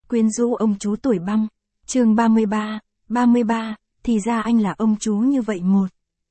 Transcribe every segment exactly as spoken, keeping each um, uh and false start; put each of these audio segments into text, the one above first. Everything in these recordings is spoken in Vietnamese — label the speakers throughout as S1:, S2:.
S1: Quyến rũ ông chú tuổi băng. Chương ba mươi ba, ba mươi ba, thì ra anh là ông chú như vậy một.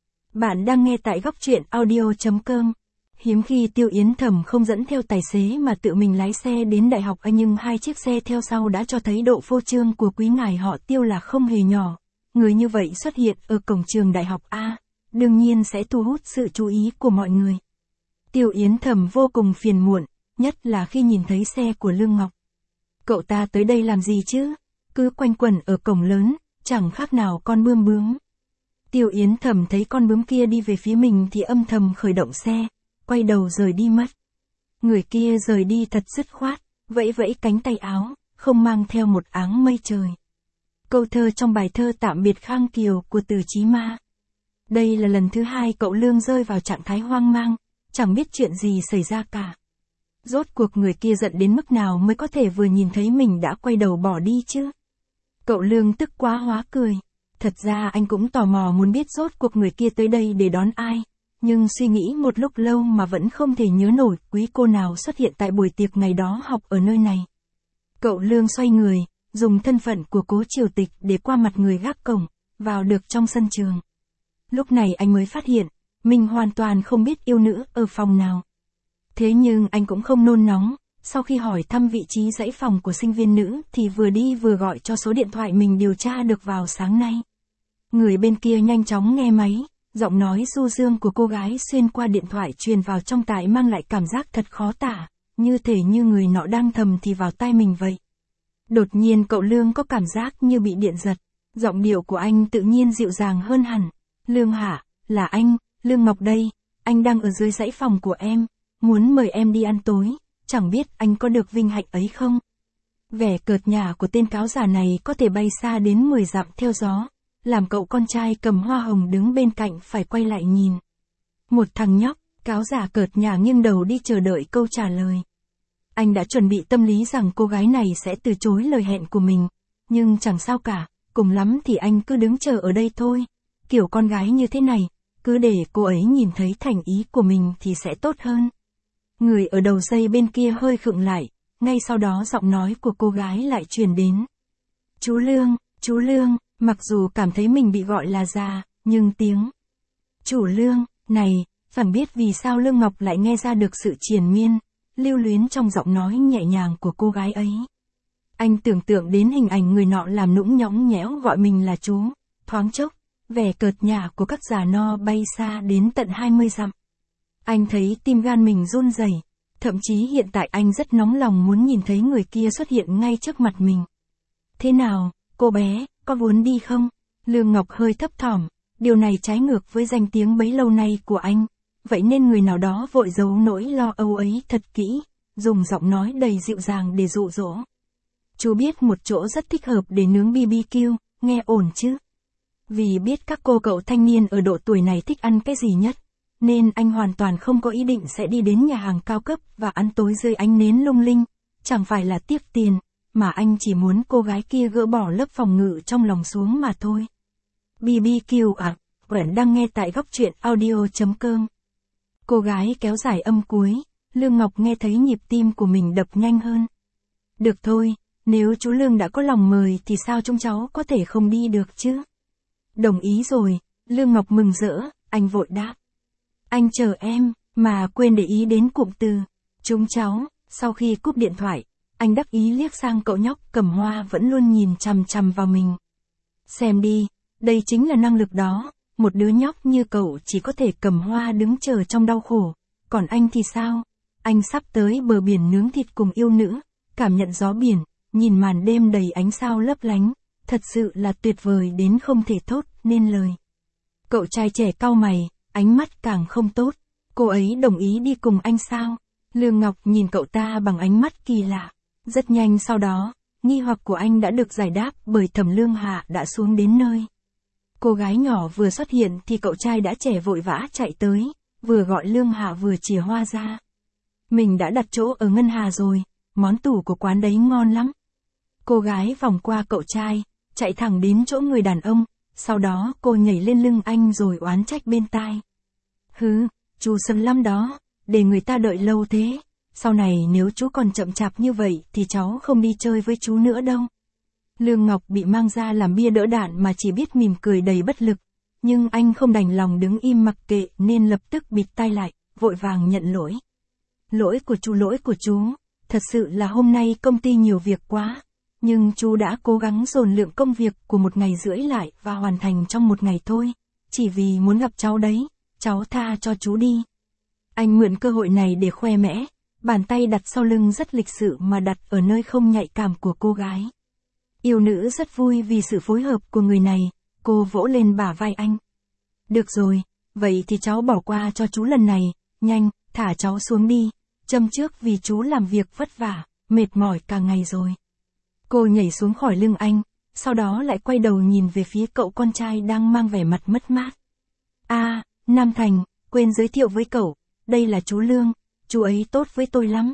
S1: Bạn đang nghe tại góc truyện audio chấm com. Hiếm khi Tiêu Yến Thầm không dẫn theo tài xế mà tự mình lái xe đến đại học A, nhưng hai chiếc xe theo sau đã cho thấy độ phô trương của quý ngài họ Tiêu là không hề nhỏ. Người như vậy xuất hiện ở cổng trường đại học A, đương nhiên sẽ thu hút sự chú ý của mọi người. Tiêu Yến Thầm vô cùng phiền muộn, nhất là khi nhìn thấy xe của Lương Ngọc. Cậu ta tới đây làm gì chứ? Cứ quanh quẩn ở cổng lớn, chẳng khác nào con bươm bướm. Tiêu Yến Thầm thấy con bướm kia đi về phía mình thì âm thầm khởi động xe, quay đầu rời đi mất. Người kia rời đi thật dứt khoát, vẫy vẫy cánh tay áo, không mang theo một áng mây trời. Câu thơ trong bài thơ Tạm biệt Khang Kiều của Từ Chí Ma. Đây là lần thứ hai cậu Lương rơi vào trạng thái hoang mang, chẳng biết chuyện gì xảy ra cả. Rốt cuộc người kia giận đến mức nào mới có thể vừa nhìn thấy mình đã quay đầu bỏ đi chứ? Cậu Lương tức quá hóa cười. Thật ra anh cũng tò mò muốn biết rốt cuộc người kia tới đây để đón ai, nhưng suy nghĩ một lúc lâu mà vẫn không thể nhớ nổi quý cô nào xuất hiện tại buổi tiệc ngày đó học ở nơi này. Cậu Lương xoay người, dùng thân phận của Cố Triều Tịch để qua mặt người gác cổng, vào được trong sân trường. Lúc này anh mới phát hiện, mình hoàn toàn không biết yêu nữ ở phòng nào. Thế nhưng anh cũng không nôn nóng, sau khi hỏi thăm vị trí dãy phòng của sinh viên nữ thì vừa đi vừa gọi cho số điện thoại mình điều tra được vào sáng nay. Người bên kia nhanh chóng nghe máy, giọng nói du dương của cô gái xuyên qua điện thoại truyền vào trong tai mang lại cảm giác thật khó tả, như thể như người nọ đang thầm thì vào tai mình vậy. Đột nhiên cậu Lương có cảm giác như bị điện giật, giọng điệu của anh tự nhiên dịu dàng hơn hẳn. Lương hả, là anh, Lương Ngọc đây, anh đang ở dưới dãy phòng của em, muốn mời em đi ăn tối, chẳng biết anh có được vinh hạnh ấy không? Vẻ cợt nhả của tên cáo già này có thể bay xa đến mười dặm theo gió, làm cậu con trai cầm hoa hồng đứng bên cạnh phải quay lại nhìn. Một thằng nhóc, cáo già cợt nhả nghiêng đầu đi chờ đợi câu trả lời. Anh đã chuẩn bị tâm lý rằng cô gái này sẽ từ chối lời hẹn của mình, nhưng chẳng sao cả, cùng lắm thì anh cứ đứng chờ ở đây thôi. Kiểu con gái như thế này, cứ để cô ấy nhìn thấy thành ý của mình thì sẽ tốt hơn. Người ở đầu dây bên kia hơi khựng lại, ngay sau đó giọng nói của cô gái lại truyền đến. Chú Lương, chú Lương, mặc dù cảm thấy mình bị gọi là già, nhưng tiếng chủ Lương này, chẳng biết vì sao Lương Ngọc lại nghe ra được sự triền miên, lưu luyến trong giọng nói nhẹ nhàng của cô gái ấy. Anh tưởng tượng đến hình ảnh người nọ làm nũng nhõng nhẽo gọi mình là chú, thoáng chốc, vẻ cợt nhả của các già no bay xa đến tận hai mươi dặm. Anh thấy tim gan mình run rẩy, thậm chí hiện tại anh rất nóng lòng muốn nhìn thấy người kia xuất hiện ngay trước mặt mình. Thế nào, cô bé, có muốn đi không? Lương Ngọc hơi thấp thỏm, điều này trái ngược với danh tiếng bấy lâu nay của anh, vậy nên người nào đó vội giấu nỗi lo âu ấy thật kỹ, dùng giọng nói đầy dịu dàng để dụ dỗ. Chú biết một chỗ rất thích hợp để nướng bê bê kiu, nghe ổn chứ? Vì biết các cô cậu thanh niên ở độ tuổi này thích ăn cái gì nhất, nên anh hoàn toàn không có ý định sẽ đi đến nhà hàng cao cấp và ăn tối dưới ánh nến lung linh, chẳng phải là tiếc tiền, mà anh chỉ muốn cô gái kia gỡ bỏ lớp phòng ngự trong lòng xuống mà thôi. bê bê kiu à, bạn đang nghe tại góc truyện audio chấm com. Cô gái kéo dài âm cuối, Lương Ngọc nghe thấy nhịp tim của mình đập nhanh hơn. Được thôi, nếu chú Lương đã có lòng mời thì sao chúng cháu có thể không đi được chứ? Đồng ý rồi, Lương Ngọc mừng rỡ, anh vội đáp. Anh chờ em, mà quên để ý đến cụm từ chúng cháu. Sau khi cúp điện thoại, anh đắc ý liếc sang cậu nhóc cầm hoa vẫn luôn nhìn chằm chằm vào mình. Xem đi, đây chính là năng lực đó, một đứa nhóc như cậu chỉ có thể cầm hoa đứng chờ trong đau khổ, còn anh thì sao? Anh sắp tới bờ biển nướng thịt cùng yêu nữ, cảm nhận gió biển, nhìn màn đêm đầy ánh sao lấp lánh, thật sự là tuyệt vời đến không thể thốt nên lời. Cậu trai trẻ cau mày, ánh mắt càng không tốt. Cô ấy đồng ý đi cùng anh sao? Lương Ngọc nhìn cậu ta bằng ánh mắt kỳ lạ. Rất nhanh sau đó, nghi hoặc của anh đã được giải đáp bởi Thẩm Lương Hạ đã xuống đến nơi. Cô gái nhỏ vừa xuất hiện thì cậu trai đã trẻ vội vã chạy tới, vừa gọi Lương Hạ vừa chìa hoa ra. Mình đã đặt chỗ ở Ngân Hà rồi, món tủ của quán đấy ngon lắm. Cô gái vòng qua cậu trai, chạy thẳng đến chỗ người đàn ông, sau đó cô nhảy lên lưng anh rồi oán trách bên tai. Hứ, chú sần lắm đó, để người ta đợi lâu thế, sau này nếu chú còn chậm chạp như vậy thì cháu không đi chơi với chú nữa đâu. Lương Ngọc bị mang ra làm bia đỡ đạn mà chỉ biết mỉm cười đầy bất lực, nhưng anh không đành lòng đứng im mặc kệ nên lập tức bịt tai lại, vội vàng nhận lỗi. Lỗi của chú, lỗi của chú, thật sự là hôm nay công ty nhiều việc quá, nhưng chú đã cố gắng dồn lượng công việc của một ngày rưỡi lại và hoàn thành trong một ngày thôi, chỉ vì muốn gặp cháu đấy, cháu tha cho chú đi. Anh mượn cơ hội này để khoe mẽ, bàn tay đặt sau lưng rất lịch sự mà đặt ở nơi không nhạy cảm của cô gái. Yêu nữ rất vui vì sự phối hợp của người này, cô vỗ lên bả vai anh. Được rồi, vậy thì cháu bỏ qua cho chú lần này, nhanh, thả cháu xuống đi, châm trước vì chú làm việc vất vả, mệt mỏi cả ngày rồi. Cô nhảy xuống khỏi lưng anh, sau đó lại quay đầu nhìn về phía cậu con trai đang mang vẻ mặt mất mát. À, Nam Thành, quên giới thiệu với cậu, đây là chú Lương, chú ấy tốt với tôi lắm.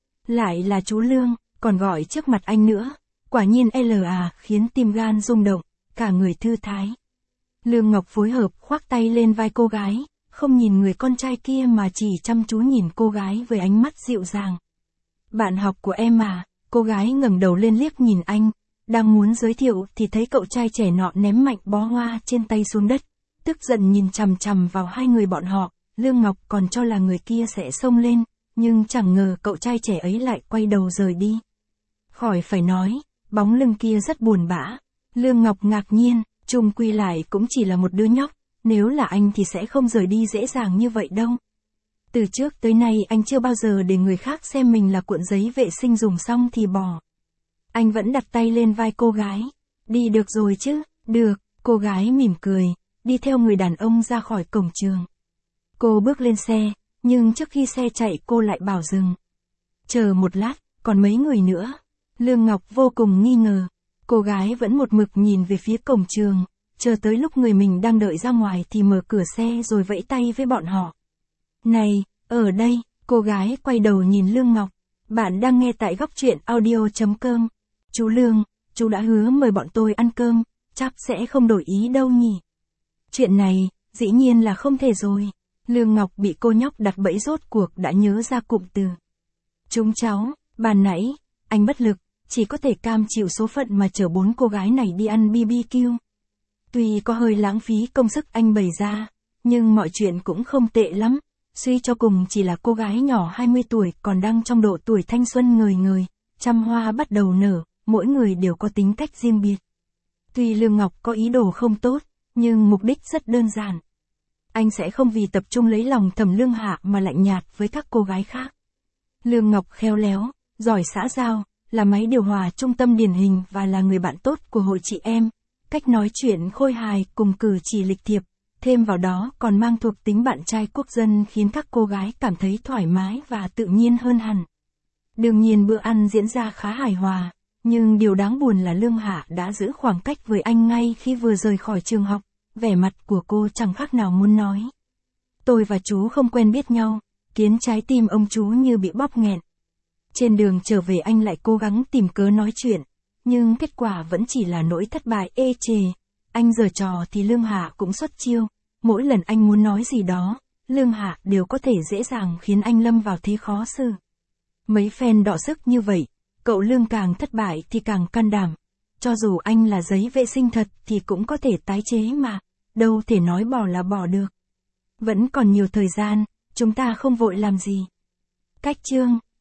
S1: Lại là chú Lương, còn gọi trước mặt anh nữa, quả nhiên L à khiến tim gan rung động, cả người thư thái. Lương Ngọc phối hợp khoác tay lên vai cô gái, không nhìn người con trai kia mà chỉ chăm chú nhìn cô gái với ánh mắt dịu dàng. Bạn học của em à, cô gái ngẩng đầu lên liếc nhìn anh, đang muốn giới thiệu thì thấy cậu trai trẻ nọ ném mạnh bó hoa trên tay xuống đất, tức giận nhìn chằm chằm vào hai người bọn họ. Lương Ngọc còn cho là người kia sẽ xông lên, nhưng chẳng ngờ cậu trai trẻ ấy lại quay đầu rời đi. Khỏi phải nói, bóng lưng kia rất buồn bã. Lương Ngọc ngạc nhiên, chung quy lại cũng chỉ là một đứa nhóc, nếu là anh thì sẽ không rời đi dễ dàng như vậy đâu. Từ trước tới nay anh chưa bao giờ để người khác xem mình là cuộn giấy vệ sinh dùng xong thì bỏ. Anh vẫn đặt tay lên vai cô gái. Đi được rồi chứ? Được, cô gái mỉm cười, đi theo người đàn ông ra khỏi cổng trường. Cô bước lên xe, nhưng trước khi xe chạy cô lại bảo dừng. Chờ một lát, còn mấy người nữa. Lương Ngọc vô cùng nghi ngờ. Cô gái vẫn một mực nhìn về phía cổng trường, chờ tới lúc người mình đang đợi ra ngoài thì mở cửa xe rồi vẫy tay với bọn họ. Này, ở đây, cô gái quay đầu nhìn Lương Ngọc. Bạn đang nghe tại góc truyện audio chấm com. Chú Lương, chú đã hứa mời bọn tôi ăn cơm, chắc sẽ không đổi ý đâu nhỉ. Chuyện này, dĩ nhiên là không thể rồi. Lương Ngọc bị cô nhóc đặt bẫy rốt cuộc đã nhớ ra cụm từ. Chúng cháu, ban nãy, anh bất lực, chỉ có thể cam chịu số phận mà chở bốn cô gái này đi ăn bê bê kiu. Tuy có hơi lãng phí công sức anh bày ra, nhưng mọi chuyện cũng không tệ lắm. Suy cho cùng chỉ là cô gái nhỏ hai mươi tuổi còn đang trong độ tuổi thanh xuân ngời ngời, trăm hoa bắt đầu nở, mỗi người đều có tính cách riêng biệt. Tuy Lương Ngọc có ý đồ không tốt, nhưng mục đích rất đơn giản. Anh sẽ không vì tập trung lấy lòng Thẩm Lương Hạ mà lạnh nhạt với các cô gái khác. Lương Ngọc khéo léo, giỏi xã giao, là máy điều hòa trung tâm điển hình và là người bạn tốt của hội chị em. Cách nói chuyện khôi hài cùng cử chỉ lịch thiệp, thêm vào đó còn mang thuộc tính bạn trai quốc dân khiến các cô gái cảm thấy thoải mái và tự nhiên hơn hẳn. Đương nhiên bữa ăn diễn ra khá hài hòa, nhưng điều đáng buồn là Lương Hạ đã giữ khoảng cách với anh ngay khi vừa rời khỏi trường học, vẻ mặt của cô chẳng khác nào muốn nói. Tôi và chú không quen biết nhau, khiến trái tim ông chú như bị bóp nghẹn. Trên đường trở về anh lại cố gắng tìm cớ nói chuyện, nhưng kết quả vẫn chỉ là nỗi thất bại ê chề. Anh giở trò thì Lương Hạ cũng xuất chiêu, mỗi lần anh muốn nói gì đó, Lương Hạ đều có thể dễ dàng khiến anh lâm vào thế khó xử. Mấy phen đọ sức như vậy, cậu Lương càng thất bại thì càng can đảm. Cho dù anh là giấy vệ sinh thật thì cũng có thể tái chế mà, đâu thể nói bỏ là bỏ được. Vẫn còn nhiều thời gian, chúng ta không vội làm gì. Cách chương